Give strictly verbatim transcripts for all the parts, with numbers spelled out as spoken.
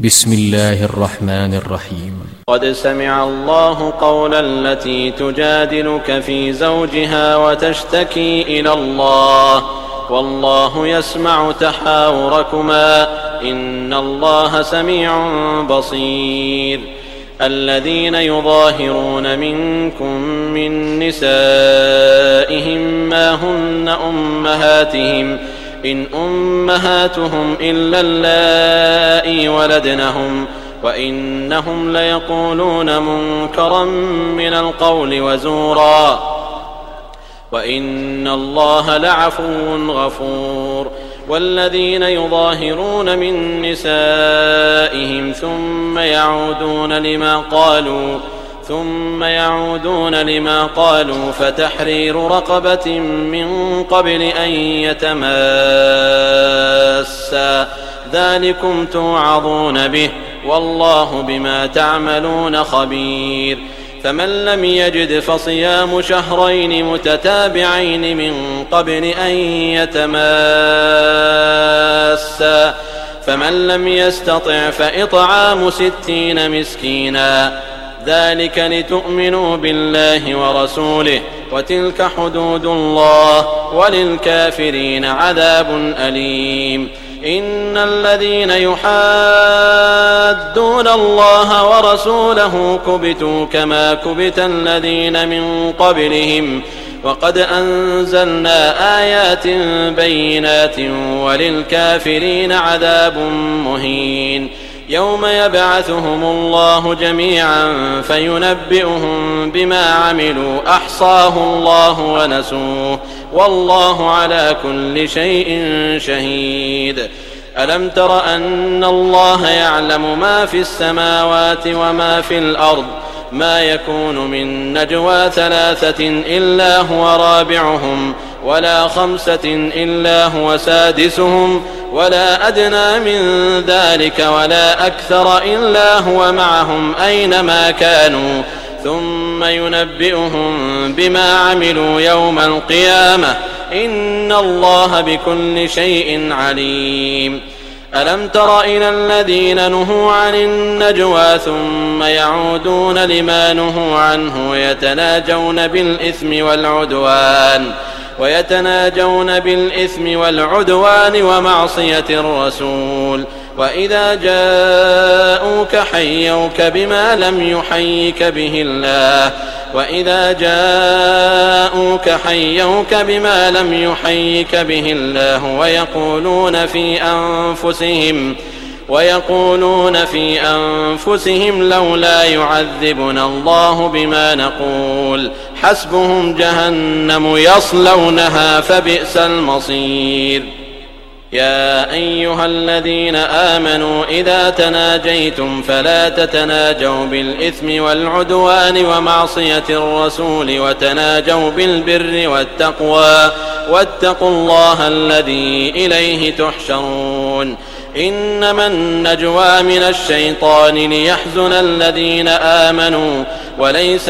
بسم الله الرحمن الرحيم. قد سمع الله قول التي تجادلك في زوجها وتشتكي إلى الله والله يسمع تحاوركما إن الله سميع بصير. الذين يظاهرون منكم من نسائهم ما هن أمهاتهم إن أمهاتهم إلا اللائي ولدنهم وإنهم ليقولون منكرا من القول وزورا وإن الله لعفو غفور. والذين يظاهرون من نسائهم ثم يعودون لما قالوا ثم يعودون لما قالوا فتحرير رقبة من قبل أن يتماسا ذلكم توعظون به والله بما تعملون خبير. فمن لم يجد فصيام شهرين متتابعين من قبل أن يتماسا فمن لم يستطع فإطعام ستين مسكينا ذلك لتؤمنوا بالله ورسوله وتلك حدود الله وللكافرين عذاب أليم. إن الذين يحادون الله ورسوله كبتوا كما كبت الذين من قبلهم وقد أنزلنا آيات بينات وللكافرين عذاب مهين. يوم يبعثهم الله جميعا فينبئهم بما عملوا أحصاه الله ونسوه والله على كل شيء شهيد. ألم تر أن الله يعلم ما في السماوات وما في الأرض ما يكون من نجوى ثلاثة إلا هو رابعهم ولا خمسة إلا هو سادسهم ولا أدنى من ذلك ولا أكثر إلا هو معهم أينما كانوا ثم ينبئهم بما عملوا يوم القيامة إن الله بكل شيء عليم. ألم تر إلى الذين نهوا عن النجوى ثم يعودون لما نهوا عنه ويتناجون بالإثم والعدوان ويتناجون بالإثم والعدوان ومعصية الرسول وإذا جاءوك حيوك بما لم يحيك به الله وإذا جاءوك حيوك بما لم يحيك به الله ويقولون في أنفسهم ويقولون في أنفسهم لولا يعذبنا الله بما نقول حسبهم جهنم يصلونها فبئس المصير. يا أيها الذين آمنوا إذا تناجيتم فلا تتناجوا بالإثم والعدوان ومعصية الرسول وتناجوا بالبر والتقوى واتقوا الله الذي إليه تحشرون. إنما النجوى من الشيطان ليحزن الذين آمنوا وليس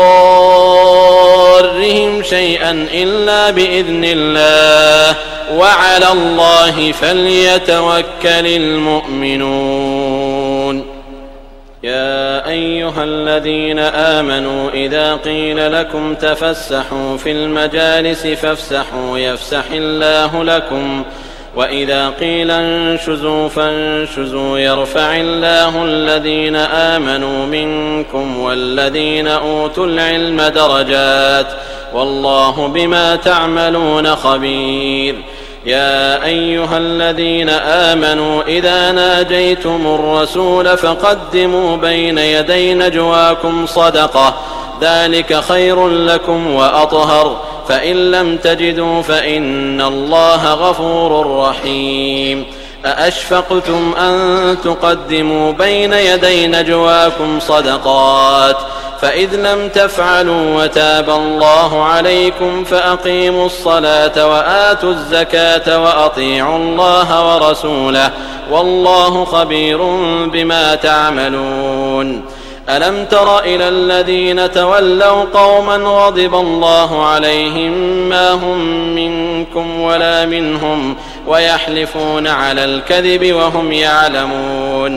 بضارهم شيئا إلا بإذن الله وعلى الله فليتوكل المؤمنون. يا أيها الذين آمنوا إذا قيل لكم تفسحوا في المجالس فافسحوا يفسح الله لكم وإذا قيل انشزوا فانشزوا يرفع الله الذين آمنوا منكم والذين أوتوا العلم درجات والله بما تعملون خبير. يا أيها الذين آمنوا إذا ناجيتم الرسول فقدموا بين يدي نجواكم صدقة ذلك خير لكم وأطهر فإن لم تجدوا فإن الله غفور رحيم. أأشفقتم أن تقدموا بين يدي نجواكم صدقات فإذ لم تفعلوا وتاب الله عليكم فأقيموا الصلاة وآتوا الزكاة وأطيعوا الله ورسوله والله خبير بما تعملون. ألم تر إلى الذين تولوا قوما غضب الله عليهم ما هم منكم ولا منهم ويحلفون على الكذب وهم يعلمون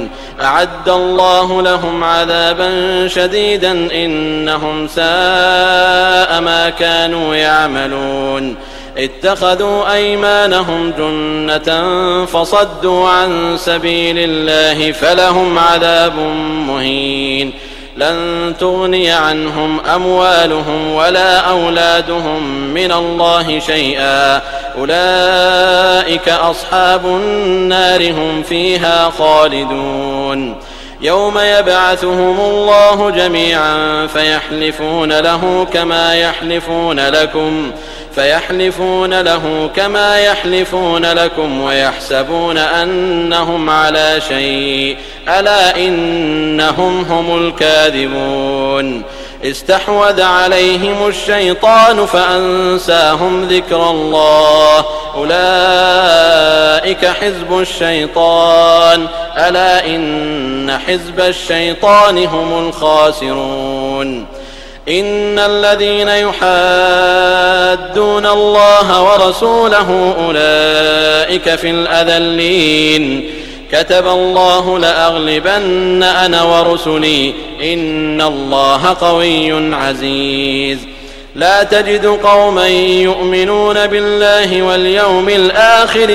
أعد الله لهم عذابا شديدا إنهم ساء ما كانوا يعملون اتخذوا أيمانهم جنة فصدوا عن سبيل الله فلهم عذاب مهين لن تغني عنهم أموالهم ولا أولادهم من الله شيئا أولئك أصحاب النار هم فيها خالدون يوم يبعثهم الله جميعا فيحلفون له كما يحلفون لكم فيحلفون له كما يحلفون لكم ويحسبون أنهم على شيء ألا إنهم هم الكاذبون استحوذ عليهم الشيطان فأنساهم ذكر الله أولئك حزب الشيطان ألا إن حزب الشيطان هم الخاسرون إن الذين يحادون الله ورسوله أولئك في الأذلين كتب الله لأغلبن أنا ورسلي إن الله قوي عزيز لا تجد قوما يؤمنون بالله واليوم الآخر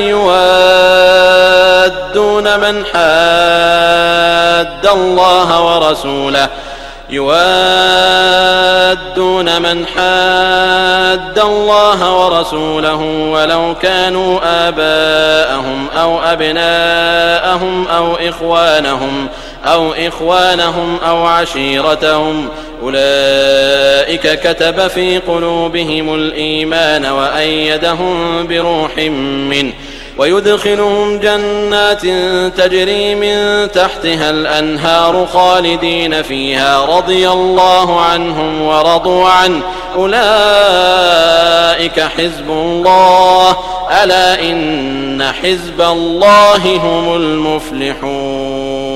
يوادون من حاد الله ورسوله يوادون من حاد الله ورسوله ولو كانوا آباءهم أو أبناءهم أو إخوانهم أو إخوانهم أو عشيرتهم أولئك كتب في قلوبهم الإيمان وأيدهم بروح منه ويدخلهم جنات تجري من تحتها الأنهار خالدين فيها رضي الله عنهم ورضوا عنه أولئك حزب الله ألا إن حزب الله هم المفلحون.